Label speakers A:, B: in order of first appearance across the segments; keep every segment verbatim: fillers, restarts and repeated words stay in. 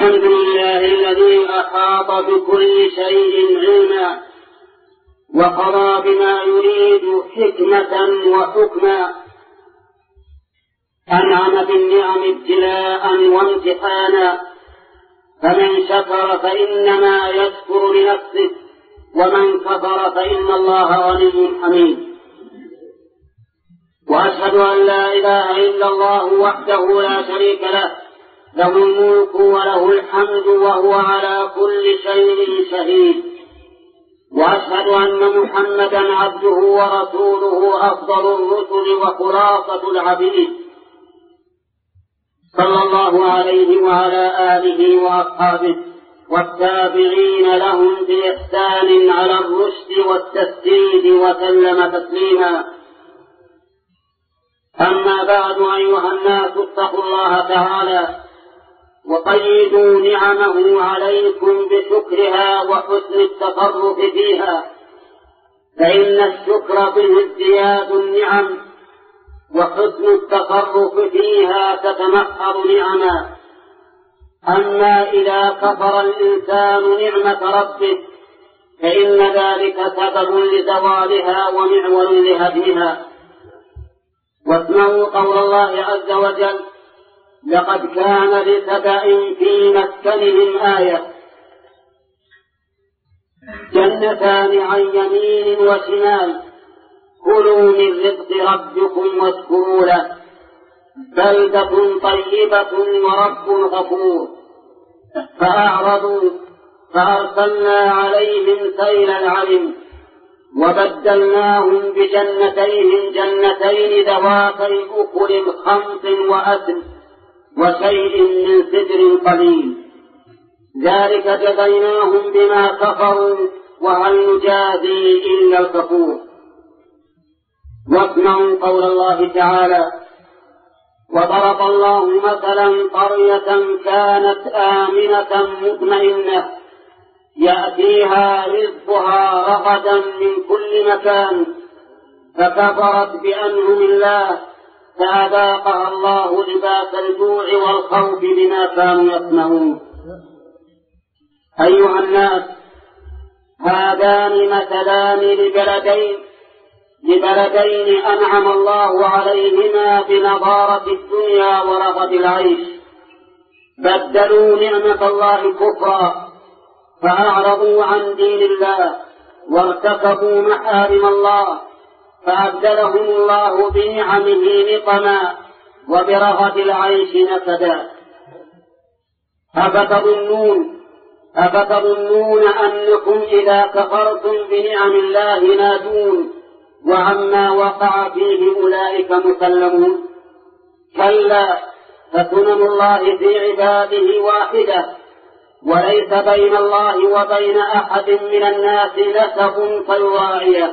A: الحمد لله الذي أحاط بكل شيء علما وقضى بما يريد حكمة وحكما، أنعم بالنعم ابتلاء وامتحانا، فمن شكر فإنما يشكر لنفسه، ومن كفر فإن الله غني حميد. وأشهد أن لا إله إلا الله وحده لا شريك له، له الملك وله الحمد وهو على كل شيء شهيد. وأشهد أن محمدا عبده ورسوله أفضل الرسل وخلاصة العبيد، صلى الله عليه وعلى آله وأصحابه والتابعين لهم بإحسان على الرشد والتسديد وسلم تسليما. أما بعد، أيها الناس، اتقوا الله تعالى وقيدوا نعمه عليكم بشكرها وحسن التصرف فيها، فإن الشكر به ازدياد النعم، وحسن التصرف فيها تتمحض نعما. أما إذا كفر الإنسان نعمة ربه فإن ذلك سبب لزوالها ومعول لهدمها. واسمعوا قول الله عز وجل: لقد كان لسبأ في مسكنهم آية، جنتان عن يمين وشمال، كلوا من رزق ربكم واشكروا له، بلدة طيبة ورب غفور. فأعرضوا فأرسلنا عليهم سيل العرم، وبدلناهم بجنتيهم جنتين ذواتي أكل خمط وأثل وشيء من سدر قليل، ذلك جزيناهم بما كفروا، وهل نجازي إلا الكفور. واسمعوا قول الله تعالى: وضرب الله مثلا قرية كانت آمنة مطمئنة يأتيها رزقها رغدا من كل مكان، فكفرت بأنعم الله فأذاقها الله لباس الجوع والخوف بما كانوا يصنعون. أيها الناس، هذان مثلان لبلدين لبلدين أنعم الله عليهما بنضارة الدنيا ورغد العيش، بدلوا نعمة الله كفرا، فأعرضوا عن دين الله وارتكبوا محارم الله، فأبدلهم الله بنعمه نقما وبرغد العيش نكدا. أفتظنون أفتظنون أنكم إذا كفرتم بنعم الله ناجون وعما وقع فيه أولئك مسلمون؟ كلا، فسنن الله في عباده واحدة، وليس بين الله وبين أحد من الناس نسب فيراعيه.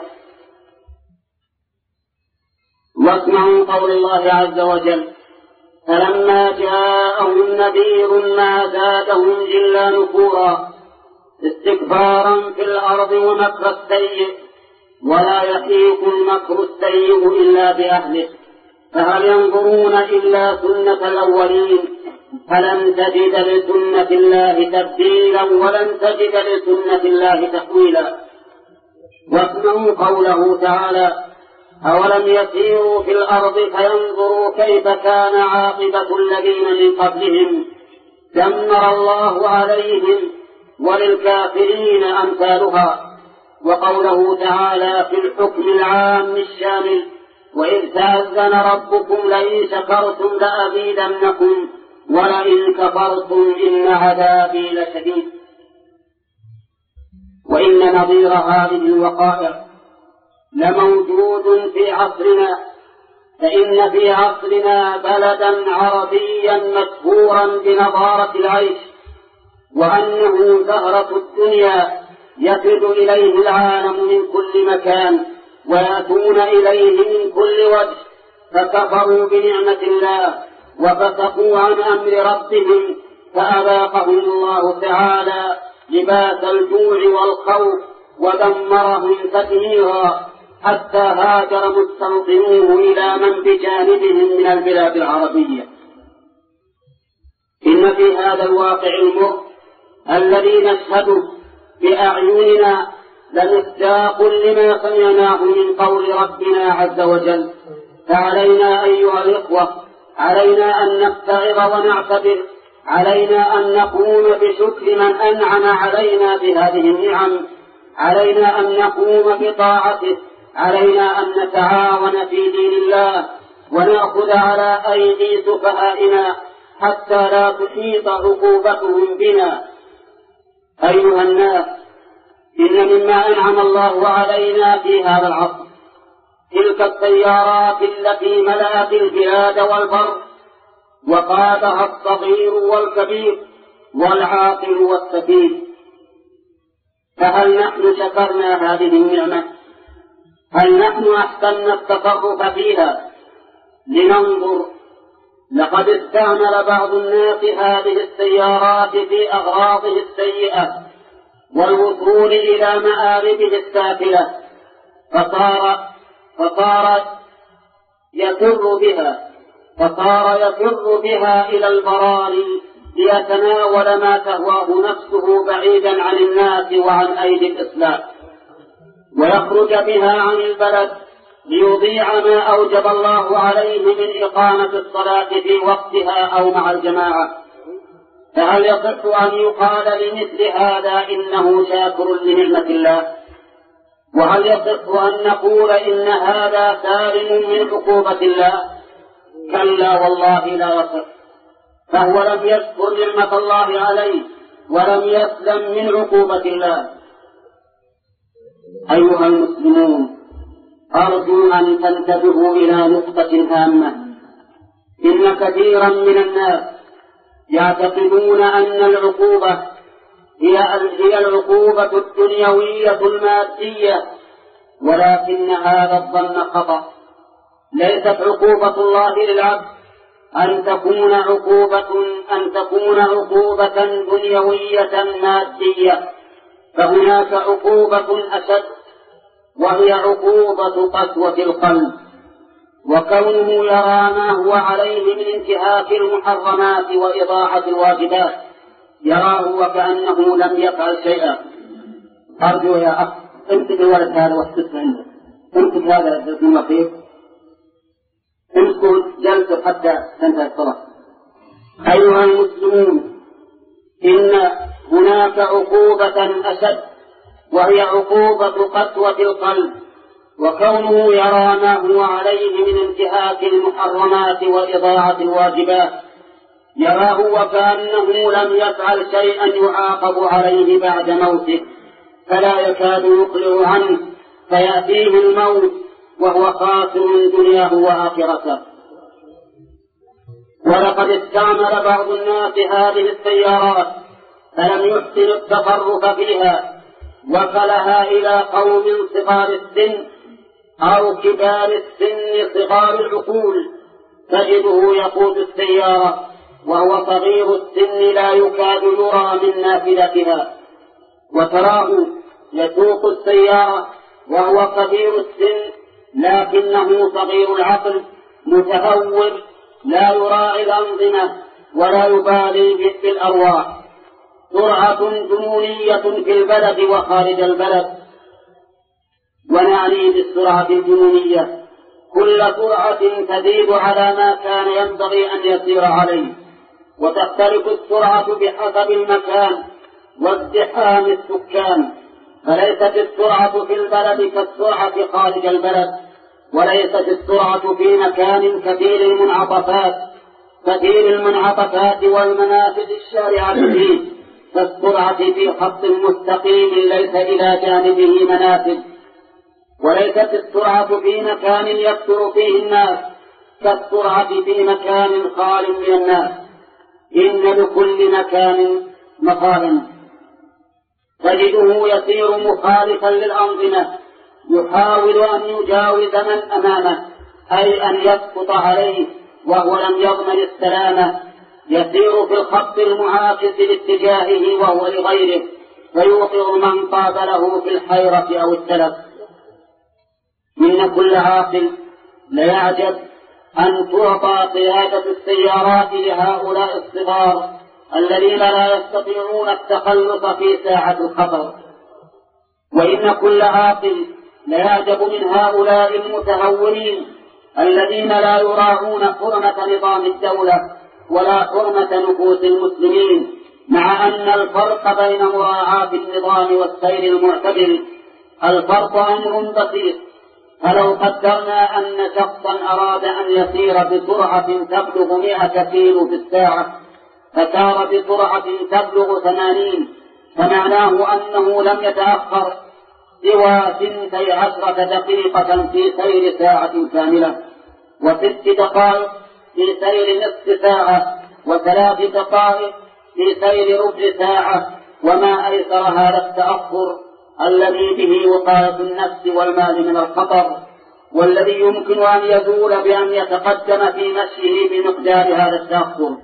A: واسمعوا قول الله عز وجل: فلما جاءهم نذير ما زادهم إلا نفورا، استكبارا في الأرض ومكر السيء، ولا يحيق المكر السيء إلا بأهله، فهل ينظرون إلا سنة الأولين، فلن تجد لسنة الله تبديلا ولن تجد لسنة الله تحويلا. واسمعوا قوله تعالى: أولم يسيروا في الأرض فينظروا كيف كان عاقبة الذين من قبلهم، دمر الله عليهم وللكافرين أمثالها. وقوله تعالى في الحكم العام الشامل: وإذ تأذن ربكم لئن شكرتم لأزيدنكم ولئن كفرتم إن عذابي لشديد. وإن نظير هذه الوقائع لموجود في عصرنا، فإن في عصرنا بلدا عربيا مشهورا بنضارة العيش، وأنه زهرة الدنيا يفد إليه العالم من كل مكان ويأتون إليه من كل وجه، فكفروا بنعمة الله وفسقوا عن أمر ربهم، فأذاقهم الله تعالى لباس الجوع والخوف ودمرهم تدميرا، حتى هاجر مستوطنوه إلى من بجانبهم من البلاد العربية. إن في هذا الواقع المر الذي نشهده بأعيننا لمصداق لما سمعناه من قول ربنا عز وجل. فعلينا أيها الإخوة، علينا أن نتعظ ونعتبر، علينا أن نقوم بشكر من أنعم علينا بهذه النعم، علينا أن نقوم بطاعته، علينا أن نتعاون في دين الله ونأخذ على أيدي سفهائنا حتى لا تحيط عقوبتهم بنا. أيها الناس، إن مما أنعم الله علينا في هذا العصر تلك السيارات التي ملأت البلاد والبر وقادها الصغير والكبير والعاقل والسفيه. فهل نحن شكرنا هذه النعمة؟ هل نحن أحسننا التصرف فيها؟ لننظر. لقد استعمل بعض الناس هذه السيارات في أغراضه السيئة والوصول إلى مآربه السافلة، فصار فصار يفر بها فصار يفر بها إلى البراري ليتناول ما تهواه نفسه بعيدا عن الناس وعن أيدي الإسلام، ويخرج بها عن البلد ليضيع ما أوجب الله عليه من إقامة الصلاة في وقتها أو مع الجماعة. فهل يصح أن يقال لمثل هذا إنه شاكر لنعمة الله؟ وهل يصح أن نقول إن هذا سالم من عقوبة الله؟ كلا والله لا يصح. فهو لم يشكر نعمة الله عليه ولم يسلم من عقوبة الله. أيها المسلمون، أرجو أن تنتبهوا إلى نقطة هامة. إن كثيرا من الناس يعتقدون أن العقوبة هي هي العقوبة الدنيوية المادية، ولكن هذا الظن خطأ. ليست عقوبة الله للعبد أن تكون عقوبة أن تكون عقوبة دنيوية مادية، فهناك عقوبة أشد، وهي عقوبة قسوة القلب، وكونه يرى ما هو عليه من انتهاك المحرمات وإضاعة الواجبات يراه وكأنه لم يفعل شيئا. أرجو يا أخ امسك الولد هذا واحتسه عنده، امسك هذا ابن لطيف، امسكوا جلسوا حتى تنتهي الصلاة. أيها المسلمون، إن هناك عقوبة أشد، وهي عقوبة قسوة القلب، وكونه يرى ما هو عليه من انتهاك المحرمات وإضاعة الواجبات يراه وكأنه لم يفعل شيئا يعاقب عليه بعد موته، فلا يكاد يقلع عنه، فيأتيه الموت وهو خاسر دنياه وآخرته. ولقد استعمل بعض الناس هذه السيارات فلم يحسن التصرف فيها، وكلها إلى قوم صغار السن أو كبار السن صغار العقول، تجده يقود السيارة وهو صغير السن لا يكاد يرى من نافذتها، وتراه يسوق السيارة وهو كبير السن لكنه صغير العقل متهور لا يراعي الأنظمة ولا يبالي بالأرواح. سرعة جنونية في البلد وخارج البلد، ونعني بالسرعة الجنونية كل سرعة تزيد على ما كان ينبغي أن يسير عليه، وتختلف السرعة بحسب المكان وازدحام السكان، فليست السرعة في البلد كالسرعة خارج البلد، وليست السرعة في مكان كثير المنعطفات كثير المنعطفات والمنافذ الشارعة فيه كالسرعة في خط مستقيم ليس إلى جانبه منافذ، وليست السرعة في مكان يكثر فيه الناس كالسرعة في مكان خال من الناس. إن لكل مكان مقام، تجده يسير مخالفا للأنظمة، يحاول أن يجاوز من أمامه، أي أن يسقط عليه وهو لم يضمن السلامة، يسير في الخط المعاكس لاتجاهه وهو لغيره، فيوقع من قابله في الحيرة أو التلف. إن كل عاقل ليعجب أن تعطى قيادة السيارات لهؤلاء الصغار الذين لا يستطيعون التخلص في ساعة الخطر. وإن كل عاقل ليعجب من هؤلاء المتهورين الذين لا يراعون حرمة نظام الدولة ولا حرمة نفوس المسلمين، مع أن الفرق بين مراعاة النظام والسير المعتدل الفرق أمر بسيط. فلو قدرنا أن شخصا أراد أن يسير بسرعة تبلغ مئة كيلو في الساعة فسار بسرعة تبلغ ثمانين، فمعناه أنه لم يتأخر سوى ثنتي عشرة دقيقة في سير ساعة كاملة، وست دقائق في سير نصف ساعة، وثلاث دقائق في سير ربع ساعة، وما أيسر هذا التأخر الذي به وقاية النفس والمال من الخطر، والذي يمكن أن يزول بأن يتقدم في مشيه بمقدار هذا التأخر.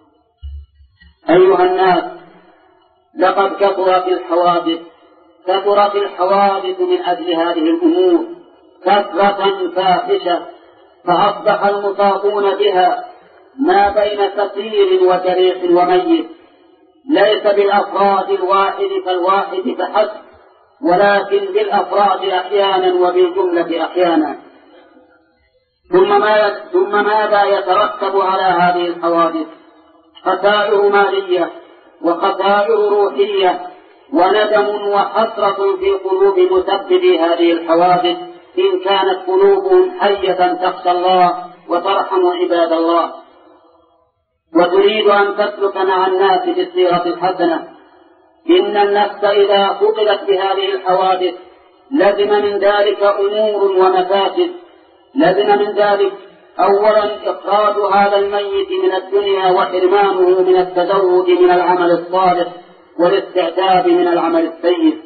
A: أيها الناس، لقد كثرت الحوادث كثرت الحوادث من أجل هذه الأمور كثرة فاحشة، فأصبح المصابون بها ما بين كثير وجريح وميت، ليس بالأفراد الواحد فالواحد فحسب، ولكن بالأفراد أحيانا وبالجملة أحيانا. ثم, ما ثم ماذا يترتب على هذه الحوادث؟ خسائر مالية وخسائر روحية وندم وحسرة في قلوب مسببي هذه الحوادث، إن كانت قلوبهم حية تخشى الله وترحم عباد الله وتريد أن تسلك مع الناس بالسيرة الحسنة. إن النفس إذا فقدت بهذه الحوادث لزم من ذلك أمور ومفاسد. لزم من ذلك أولا إخراج هذا الميت من الدنيا وحرمانه من التزود من العمل الصالح والاستعتاب من العمل السيء.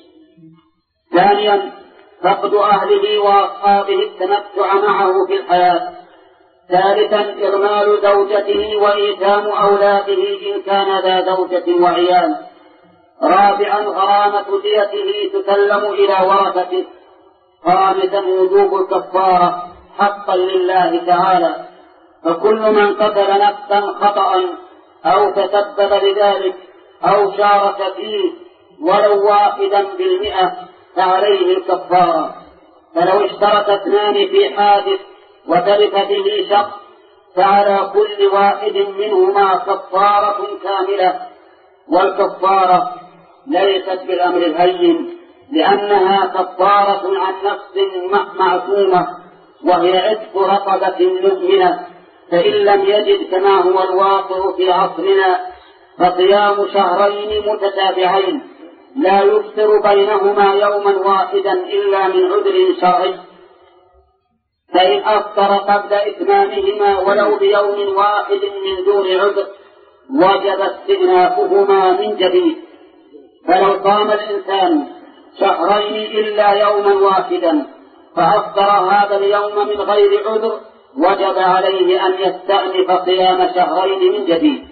A: ثانيا فقد أهله وأصحابه التمتع معه في الحياة. ثالثا إرمال زوجته وإيتام أولاده إن كان ذا زوجة وعيال. رابعا غرامة ديته تسلم إلى ورثته. خامسا وجوب الكفارة حقا لله تعالى، فكل من قتل نفسا خطأ أو تسبب لذلك أو شارك فيه ولو واحدا بالمئة فعليه الكفارة. فلو اشترك اثنان في حادث وتلف به شخص فعلى كل واحد منهما كفارة كاملة، والكفارة ليست بالأمر الهين، لأنها كفارة عن نفس معصومة وهي عتق رقبة مؤمنة. فإن لم يجد كما هو الواقع في عصرنا فصيام شهرين متتابعين لا يفطر بينهما يوما واحدا إلا من عذر شرعي، فإن أفطر قبل إتمامهما ولو بيوم واحد من دون عذر وجب استئنافهما من جديد. فلو صام الإنسان شهرين إلا يوما واحدا فأفطر هذا اليوم من غير عذر وجب عليه أن يستأنف صيام شهرين من جديد.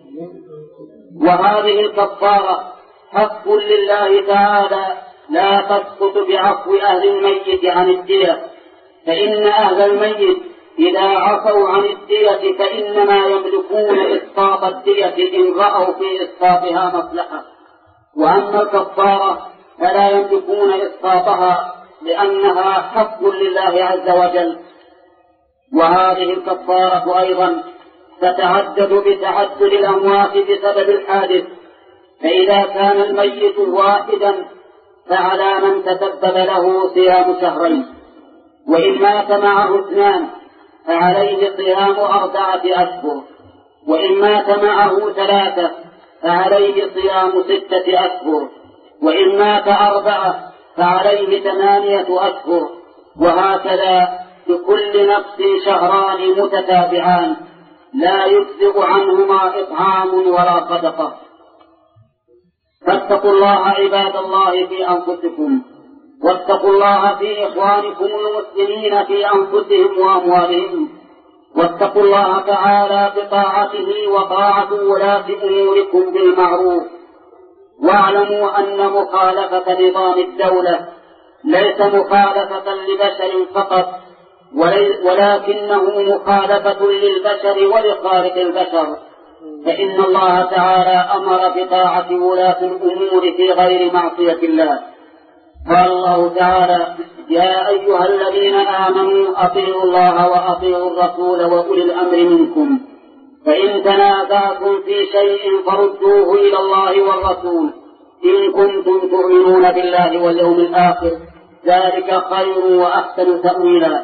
A: وهذه الكفارة حق لله تعالى لا تسقط بعفو أهل الميت عن الدية، فإن أهل الميت إذا عفوا عن الدية فإنما يملكون إسقاط الدية إن رأوا في إسقاطها مصلحة، وأما الكفارة فلا يملكون إسقاطها لأنها حق لله عز وجل. وهذه الكفارة أيضا تتعدد بتعدد الأموات بسبب الحادث، فإذا كان الميت واحدا فعلى من تسبب له صيام شهرين، وإن مات معه اثنان فعليه صيام أربعة أشهر، وإن مات معه ثلاثة فعليه صيام ستة أشهر، وإن مات أربعة فعليه ثمانية أشهر، وهكذا لكل نفس شهران متتابعان لا يجزئ عنهما إطعام ولا صدقة. فاتقوا الله عباد الله في أنفسكم، واتقوا الله في إخوانكم المسلمين في أنفسهم وأموالهم، واتقوا الله تعالى بطاعته وطاعة ولاة أموركم بالمعروف. واعلموا أن مخالفة نظام الدولة ليس مخالفة لبشر فقط، ولكنه مخالفة للبشر ولخالق البشر، فإن الله تعالى أمر بطاعة ولاة الأمور في غير معصية الله. قال الله تعالى: يا أيها الذين آمنوا أطيعوا الله وأطيعوا الرسول وأولي الأمر منكم، فإن تنازعتم في شيء فردوه إلى الله والرسول إن كنتم تؤمنون بالله واليوم الآخر، ذلك خير وأحسن تأويلا.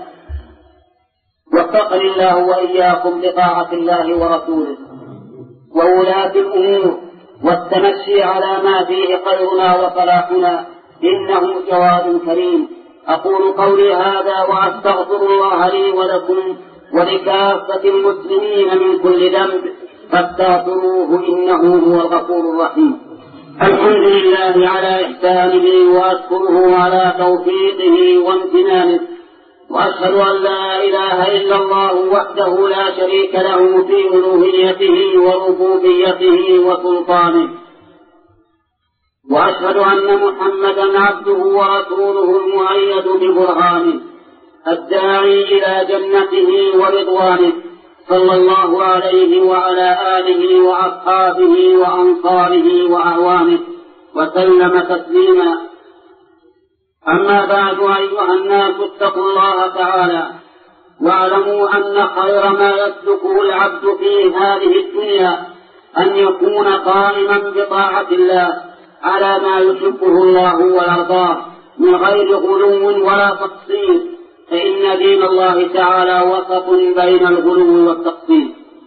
A: وفقني الله وإياكم بطاعة الله ورسوله وولاة الأمور والتمشي على ما فيه خيرنا وصلاحنا، إنه جواد كريم. أقول قولي هذا وأستغفر الله لي ولكم ولكافة المسلمين من كل ذنب فاستغفروه إنه هو الغفور الرحيم. الحمد لله على إحسانه وأشكره على توفيقه وامتنانه، وأشهد أن لا إله إلا الله وحده لا شريك له في ألوهيته وربوبيته وسلطانه، وأشهد أن محمدا عبده ورسوله المؤيد ببرهانه الداعي إلى جنته ورضوانه، صلى الله عليه وعلى آله وأصحابه وأنصاره وأعوانه وسلم تسليما. أما بعد، أيها الناس اتقوا الله تعالى واعلموا أن خير ما يسلكه العبد في هذه الدنيا أن يكون قائما بطاعة الله على ما يحبه الله ويرضاه من غير غلو ولا تقصير، فإن دين الله تعالى وسط بين الغلو والتقصير.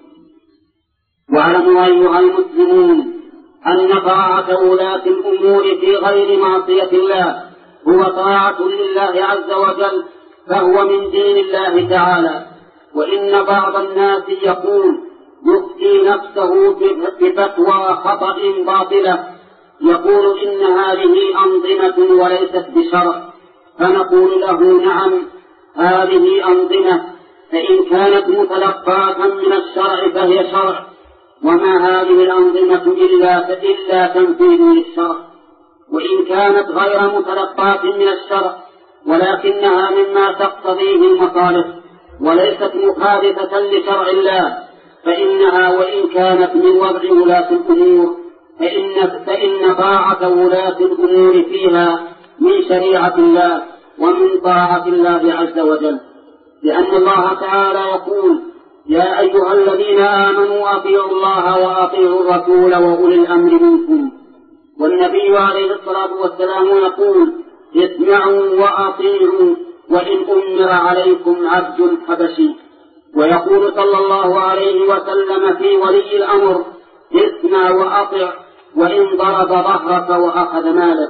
A: واعلموا أيها المسلمون أن طاعة ولاة الأمور في غير معصية الله هو طاعة لله عز وجل، فهو من دين الله تعالى. وإن بعض الناس يقول يفتي نفسه بفتوى خطأ باطلة، يقول إن هذه أنظمة وليست بشرع، فنقول له نعم هذه أنظمة، فإن كانت متلقاة من الشرع فهي شرع، وما هذه الأنظمة إلا إلا تنفيذ للشرع. وإن كانت غير متلقاة من الشرع ولكنها مما تقتضيه المصالح وليست مخالفة لشرع الله، فإنها وإن كانت من وضع ولاة الأمور فإن, فإن طاعة ولاة الأمور فيها من شريعة الله ومن طاعة الله عز وجل، لأن الله تعالى يقول: يا أيها الذين آمنوا أطيعوا الله وأطيعوا الرسول وأولي الأمر منكم. والنبي عليه الصلاة والسلام يقول: اسمعوا وأطيعوا وإن أمر عليكم عبد حبشي. ويقول صلى الله عليه وسلم في ولي الأمر: اسمع وأطع وإن ضرب ظهرك وأخذ مالك.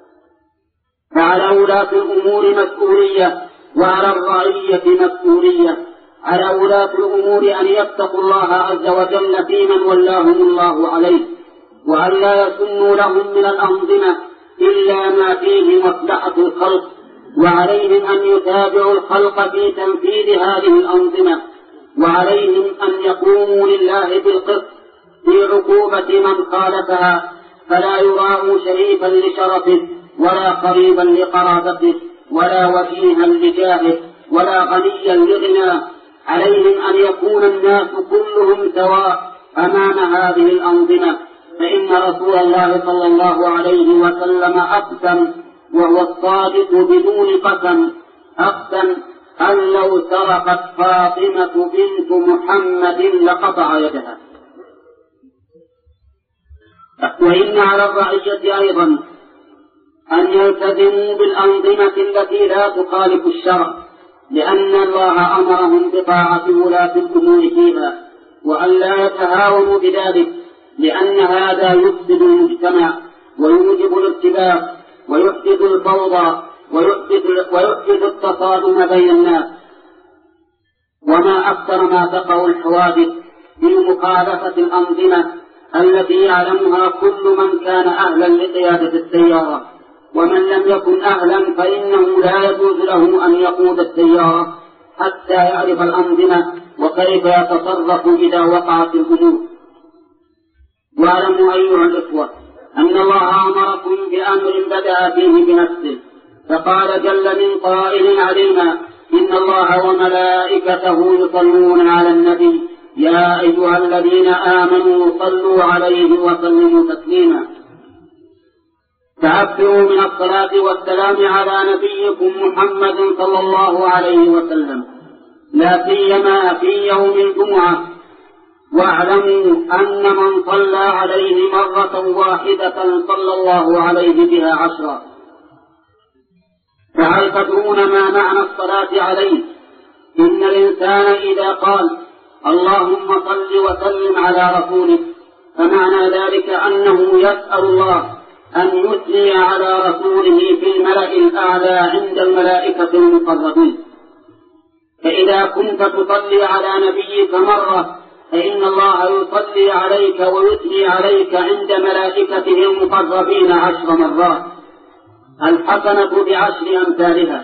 A: فعلى ولاة الأمور مسؤولية وعلى الرعية مسؤولية. على ولاة الأمور أن يتقوا الله عز وجل في من ولاهم الله عليه، وأن لا يسنوا لهم من الأنظمة إلا ما فيه مصلحة الخلق، وعليهم أن يتابعوا الخلق في تنفيذ هذه الأنظمة، وعليهم أن يقوموا لله بالقسط في عقوبة من خالفها، فلا يراعوا شريفا لشرفه ولا قريبا لقرابته ولا وجيها لجاهه ولا غنيا لغناه. عليهم أن يكون الناس كلهم سواء أمام هذه الأنظمة، فإن رسول الله صلى الله عليه وسلم أقسم وهو الصادق بدون قسم، أقسم أن لو سرقت فاطمة بنت محمد لقطع يدها. وإن على الرعية أيضا أن يلتزموا بالأنظمة التي لا تخالف الشرع، لأن الله أمرهم بطاعة ولاة الأمور فيها، وأن لا يتهاونوا بذلك، لأن هذا يفسد المجتمع ويوجب الارتباك ويحدث الفوضى ويحدث التصادم بين الناس. وما أكثر ما تقع الحوادث بمخالفة الأنظمة التي يعلمها كل من كان أهلا لقيادة السيارة، ومن لم يكن أهلا فإنه لا يجوز له أن يقود السيارة حتى يعرف الأنظمة وكيف يتصرف إذا وقعت الأمور. واعلموا أيها الإخوة أن الله أمركم بأمر بدأ فيه بنفسه، فقال جل من قائل علينا: إن الله وملائكته يصلون على النبي يا أيها الذين آمنوا صلوا عليه وسلموا تسليما. فأكثروا من الصلاة والسلام على نبيكم محمد صلى الله عليه وسلم، لا سيما في يوم الجمعة، واعلموا أن من صلى عليه مرة واحدة صلى الله عليه بها عشرا. فهل تدرون ما معنى الصلاة عليه؟ إن الإنسان إذا قال اللهم صل وسلم على رسولك فمعنى ذلك أنه يسأل الله أن يثني على رسوله في الملأ الأعلى عند الملائكة المقربين. فإذا كنت تصلي على نبيك مرة فإن الله يصلي عليك ويثني عليك عند ملائكته المقربين عشر مرات، الحسنة بعشر أمثالها.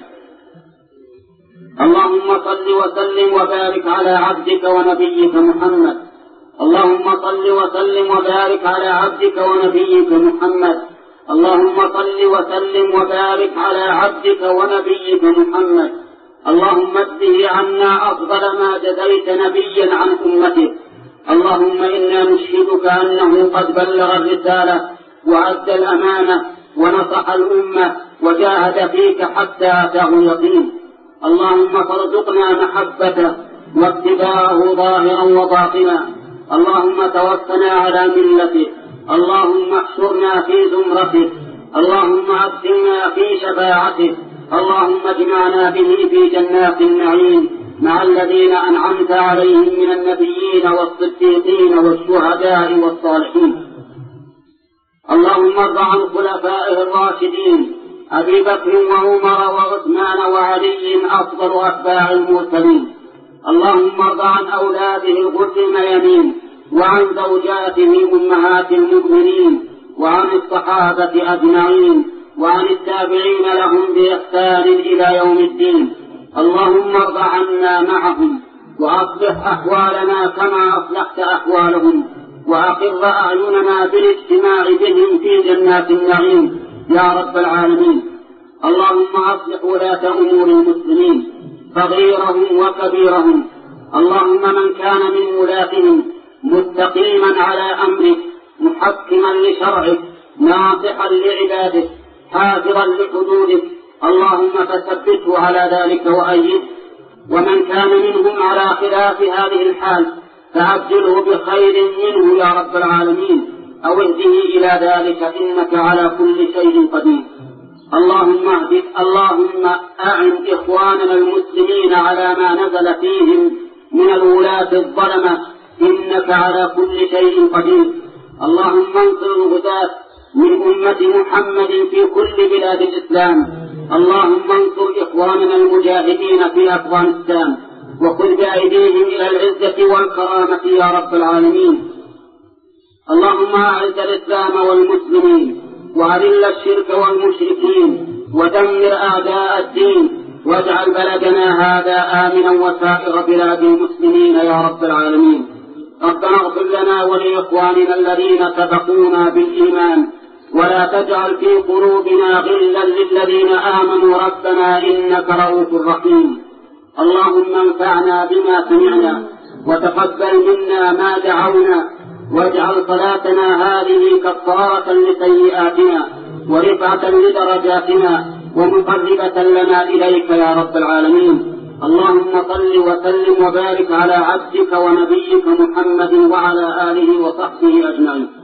A: اللهم صل وسلم وبارك على عبدك ونبيك محمد. اللهم صل وسلم وبارك على عبدك ونبيك محمد. اللهم صل وسلم وبارك على عبدك ونبيك محمد. اللهم اجزه عنا أفضل ما جزيت نبيا عن أمته. اللهم إنا نشهدك أنه قد بلغ الرسالة وأدى الأمانة ونصح الأمة وجاهد فيك حتى أتاه اليقين. اللهم فارزقنا محبته واتباعه ظاهرا وباطنا. اللهم توفنا على ملته. اللهم احشرنا في زمرته. اللهم أدخلنا في شفاعته. اللهم اجمعنا به في جنات النعيم مع الذين أنعمت عليهم من النبيين والصديقين والشهداء والصالحين. اللهم ارض عن خلفائه الراشدين أبي بكر وعمر وعثمان وعلي أفضل أتباع المرسلين. اللهم ارض عن أولاده الغر الميامين وعن زوجاته أمهات المؤمنين وعن الصحابة أجمعين وعن التابعين لهم بإحسان إلى يوم الدين. اللهم ارض عنا معهم وأصلح أحوالنا كما أصلحت أحوالهم، وأقر أعيننا بالاجتماع بهم في جنات النعيم يا رب العالمين. اللهم أصلح ولاة أمور المسلمين صغيرهم وكبيرهم. اللهم من كان من ولاتهم مستقيما على أمرك محكما لشرعك ناصحا لعبادك حافظا لحدودك اللهم فثبته على ذلك وأيده. ومن كان منهم على خلاف هذه الحال فعجله بخير منه يا رب العالمين أو اهده إلى ذلك إنك على كل شيء قدير. اللهم اهد اللهم أعن إخواننا المسلمين على ما نزل فيهم من الولاة الظلمة إنك على كل شيء قدير. اللهم انصر الغداة من أمة محمد في كل بلاد الإسلام. اللهم انصر إخواننا المجاهدين في أفغانستان وخذ بأيديهم إلى العزة والكرامة يا رب العالمين. اللهم أعز الإسلام والمسلمين وأذل الشرك والمشركين ودمر أعداء الدين واجعل بلدنا هذا آمنا وسائر بلاد المسلمين يا رب العالمين. ربنا اغفر لنا ولإخواننا الذين سبقونا بالإيمان ولا تجعل في قلوبنا غلا للذين آمنوا ربنا إنك رؤوف رحيم. اللهم انفعنا بما سمعنا وتقبل منا ما دعونا واجعل صلاتنا هذه كفارة لسيئاتنا ورفعة لدرجاتنا ومقربة لنا إليك يا رب العالمين. اللهم صل وسلم وبارك على عبدك ونبيك محمد وعلى آله وصحبه أجمعين.